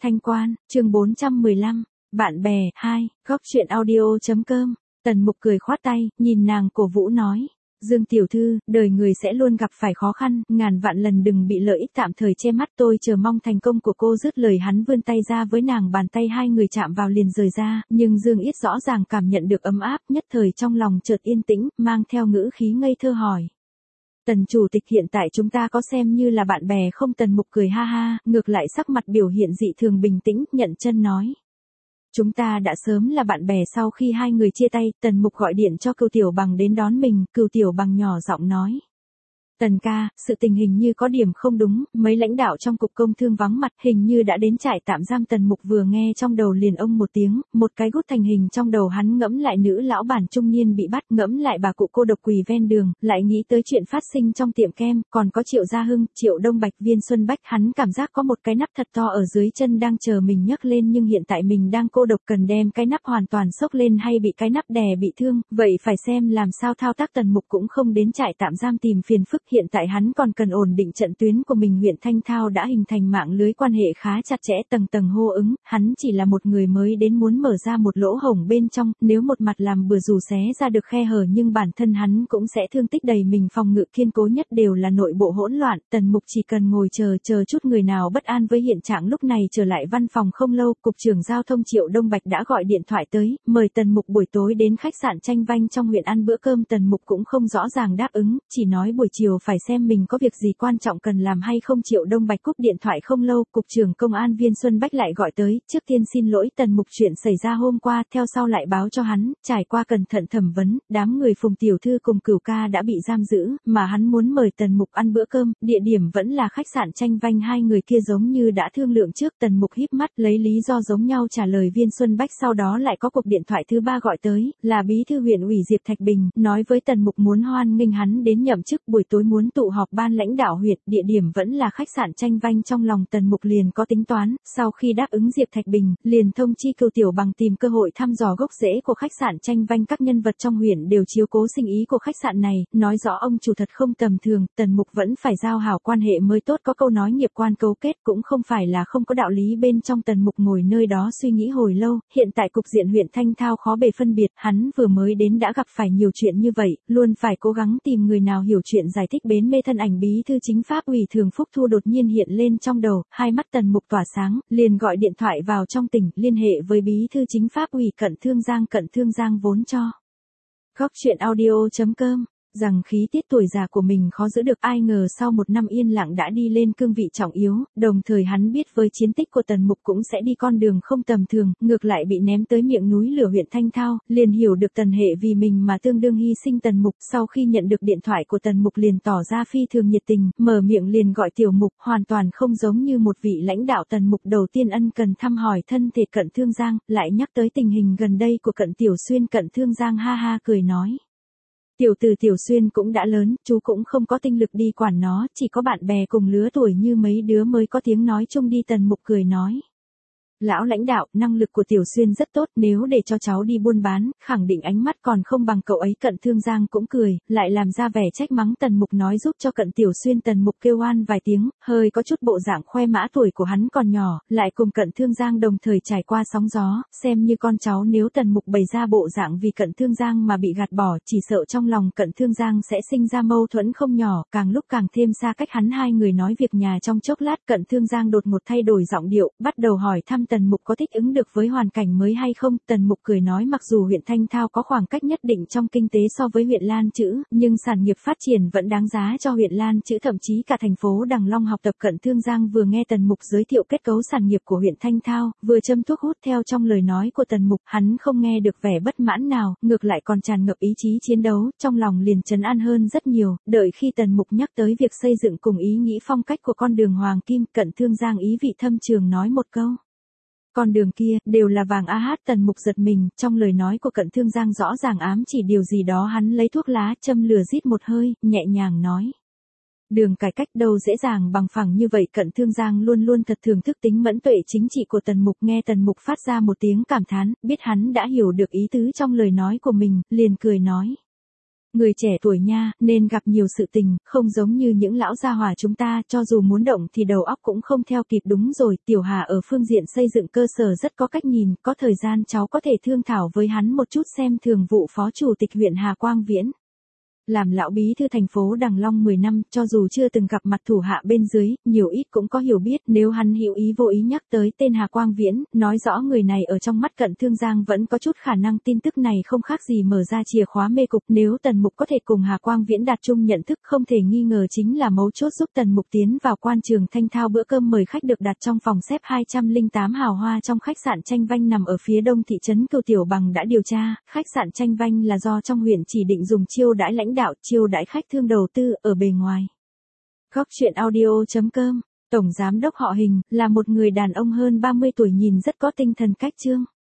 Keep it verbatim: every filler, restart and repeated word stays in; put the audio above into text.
Thanh Quan, chương bốn trăm mười lăm, bạn bè, hai, góc truyện audio.com, Tần Mục cười khoát tay, nhìn nàng cổ vũ nói. Dương tiểu thư, đời người sẽ luôn gặp phải khó khăn, ngàn vạn lần đừng bị lợi ích tạm thời che mắt, tôi chờ mong thành công của cô. Dứt lời hắn vươn tay ra với nàng, bàn tay hai người chạm vào liền rời ra, nhưng Dương Yết rõ ràng cảm nhận được ấm áp, nhất thời trong lòng chợt yên tĩnh, mang theo ngữ khí ngây thơ hỏi. Tần chủ tịch, hiện tại chúng ta có xem như là bạn bè không? Tần Mục cười ha ha, ngược lại sắc mặt biểu hiện dị thường bình tĩnh, nhận chân nói. Chúng ta đã sớm là bạn bè. Sau khi hai người chia tay, Tần Mục gọi điện cho Cửu Tiểu Bằng đến đón mình. Cửu Tiểu Bằng nhỏ giọng nói. Tần ca, sự tình hình như có điểm không đúng, mấy lãnh đạo trong cục công thương vắng mặt, hình như đã đến trại tạm giam. Tần Mục vừa nghe trong đầu liền ông một tiếng, một cái gút thành hình trong đầu hắn, ngẫm lại nữ lão bản trung niên bị bắt, ngẫm lại bà cụ cô độc quỳ ven đường, lại nghĩ tới chuyện phát sinh trong tiệm kem, còn có Triệu Gia Hưng, Triệu Đông Bạch, Viên Xuân Bách, hắn cảm giác có một cái nắp thật to ở dưới chân đang chờ mình nhấc lên, nhưng hiện tại mình đang cô độc, cần đem cái nắp hoàn toàn xốc lên hay bị cái nắp đè bị thương, vậy phải xem làm sao thao tác. Tần Mục cũng không đến trại tạm giam tìm phiền phức, hiện tại hắn còn cần ổn định trận tuyến của mình. Huyện Thanh Thao đã hình thành mạng lưới quan hệ khá chặt chẽ, tầng tầng hô ứng, hắn chỉ là một người mới đến muốn mở ra một lỗ hổng bên trong, nếu một mặt làm bừa dù xé ra được khe hở nhưng bản thân hắn cũng sẽ thương tích đầy mình. Phòng ngự kiên cố nhất đều là nội bộ hỗn loạn, Tần Mục chỉ cần ngồi chờ chờ chút người nào bất an với hiện trạng. Lúc này trở lại văn phòng không lâu, cục trưởng giao thông Triệu Đông Bạch đã gọi điện thoại tới, mời Tần Mục buổi tối đến khách sạn Tranh Vanh trong huyện ăn bữa cơm. Tần Mục cũng không rõ ràng đáp ứng, chỉ nói buổi chiều phải xem mình có việc gì quan trọng cần làm hay không. Triệu Đông Bạch cúp điện thoại không lâu, cục trưởng công an Viên Xuân Bách lại gọi tới, trước tiên xin lỗi Tần Mục chuyện xảy ra hôm qua, theo sau lại báo cho hắn, trải qua cẩn thận thẩm vấn, đám người Phùng tiểu thư cùng Cửu ca đã bị giam giữ, mà hắn muốn mời Tần Mục ăn bữa cơm, địa điểm vẫn là khách sạn Tranh Vanh. Hai người kia giống như đã thương lượng trước. Tần Mục híp mắt lấy lý do giống nhau trả lời Viên Xuân Bách, sau đó lại có cuộc điện thoại thứ ba gọi tới, là bí thư huyện ủy Diệp Thạch Bình, nói với Tần Mục muốn hoan nghênh hắn đến nhậm chức, buổi tối muốn tụ họp ban lãnh đạo huyện, địa điểm vẫn là khách sạn Tranh Vanh. Trong lòng Tần Mục liền có tính toán, sau khi đáp ứng Diệp Thạch Bình, liền thông chi Cửu Tiểu Bằng tìm cơ hội thăm dò gốc rễ của khách sạn Tranh Vanh. Các nhân vật trong huyện đều chiếu cố sinh ý của khách sạn này, nói rõ ông chủ thật không tầm thường, Tần Mục vẫn phải giao hảo quan hệ mới tốt. Có câu nói nghiệp quan cấu kết cũng không phải là không có đạo lý bên trong. Tần Mục ngồi nơi đó suy nghĩ hồi lâu, hiện tại cục diện huyện Thanh Thao khó bề phân biệt, hắn vừa mới đến đã gặp phải nhiều chuyện như vậy, luôn phải cố gắng tìm người nào hiểu chuyện giải thích. Bến mê thân ảnh bí thư chính pháp ủy Thường Phúc Thu đột nhiên hiện lên trong đầu, hai mắt Tần Mục tỏa sáng, liền gọi điện thoại vào trong tỉnh, liên hệ với bí thư chính pháp ủy Cận Thương Giang. Cận Thương Giang vốn cho góc truyện audio.com rằng khí tiết tuổi già của mình khó giữ được, ai ngờ sau một năm yên lặng đã đi lên cương vị trọng yếu, đồng thời hắn biết với chiến tích của Tần Mục cũng sẽ đi con đường không tầm thường, ngược lại bị ném tới miệng núi lửa huyện Thanh Thao, liền hiểu được Tần hệ vì mình mà tương đương hy sinh. Tần Mục sau khi nhận được điện thoại của Tần Mục liền tỏ ra phi thường nhiệt tình, mở miệng liền gọi Tiểu Mục, hoàn toàn không giống như một vị lãnh đạo. Tần Mục đầu tiên ân cần thăm hỏi thân thể Cận Thương Giang, lại nhắc tới tình hình gần đây của Cận Tiểu Xuyên. Cận Thương Giang ha ha cười nói. Tiểu tử Tiểu Xuyên cũng đã lớn, chú cũng không có tinh lực đi quản nó, chỉ có bạn bè cùng lứa tuổi như mấy đứa mới có tiếng nói chung đi. Tần Mục cười nói. Lão lãnh đạo, năng lực của Tiểu Xuyên rất tốt, nếu để cho cháu đi buôn bán, khẳng định ánh mắt còn không bằng cậu ấy. Cận Thương Giang cũng cười, lại làm ra vẻ trách mắng Tần Mục, nói giúp cho Cận Tiểu Xuyên. Tần Mục kêu oan vài tiếng, hơi có chút bộ dạng khoe mã tuổi của hắn còn nhỏ, lại cùng Cận Thương Giang đồng thời trải qua sóng gió, xem như con cháu. Nếu Tần Mục bày ra bộ dạng vì Cận Thương Giang mà bị gạt bỏ, chỉ sợ trong lòng Cận Thương Giang sẽ sinh ra mâu thuẫn không nhỏ, càng lúc càng thêm xa cách hắn. Hai người nói việc nhà trong chốc lát, Cận Thương Giang đột ngột thay đổi giọng điệu, bắt đầu hỏi thăm Tần Mục có thích ứng được với hoàn cảnh mới hay không. Tần Mục cười nói mặc dù huyện Thanh Thao có khoảng cách nhất định trong kinh tế so với huyện Lan Chữ, nhưng sản nghiệp phát triển vẫn đáng giá cho huyện Lan Chữ, thậm chí cả thành phố Đằng Long học tập. Cận Thương Giang vừa nghe Tần Mục giới thiệu kết cấu sản nghiệp của huyện Thanh Thao, vừa châm thuốc hút theo trong lời nói của Tần Mục, hắn không nghe được vẻ bất mãn nào, ngược lại còn tràn ngập ý chí chiến đấu, trong lòng liền trấn an hơn rất nhiều. Đợi khi Tần Mục nhắc tới việc xây dựng cùng ý nghĩ phong cách của con đường Hoàng Kim, Cận Thương Giang ý vị thâm trường nói một câu. Con đường kia, đều là vàng a hát. Tần Mục giật mình, trong lời nói của Cận Thương Giang rõ ràng ám chỉ điều gì đó. Hắn lấy thuốc lá châm lửa rít một hơi, nhẹ nhàng nói. Đường cải cách đâu dễ dàng bằng phẳng như vậy. Cận Thương Giang luôn luôn thật thưởng thức tính mẫn tuệ chính trị của Tần Mục, nghe Tần Mục phát ra một tiếng cảm thán, biết hắn đã hiểu được ý tứ trong lời nói của mình, liền cười nói. Người trẻ tuổi nha, nên gặp nhiều sự tình, không giống như những lão gia hỏa chúng ta, cho dù muốn động thì đầu óc cũng không theo kịp. Đúng rồi, Tiểu Hà ở phương diện xây dựng cơ sở rất có cách nhìn, có thời gian cháu có thể thương thảo với hắn một chút xem. Thường vụ phó chủ tịch huyện Hà Quang Viễn. Làm lão bí thư thành phố Đằng Long mười năm, cho dù chưa từng gặp mặt thủ hạ bên dưới, nhiều ít cũng có hiểu biết. Nếu hắn hữu ý vô ý nhắc tới tên Hà Quang Viễn, nói rõ người này ở trong mắt Cận Thương Giang vẫn có chút khả năng. Tin tức này không khác gì mở ra chìa khóa mê cục. Nếu Tần Mục có thể cùng Hà Quang Viễn đạt chung nhận thức, không thể nghi ngờ chính là mấu chốt giúp Tần Mục tiến vào quan trường thanh thao. Bữa cơm mời khách được đặt trong phòng xếp hai trăm lẻ tám hào hoa trong khách sạn Tranh Vanh nằm ở phía đông thị trấn Cửu. Tiểu Bằng đã điều tra, khách sạn Tranh Vanh là do trong huyện chỉ định dùng chiêu đãi lãnh đạo, chiêu đãi khách thương đầu tư. Ở bề ngoài, Góc Chuyện Audio chấm com, tổng giám đốc họ Hình, là một người đàn ông hơn ba mươi tuổi, nhìn rất có tinh thần cách trương.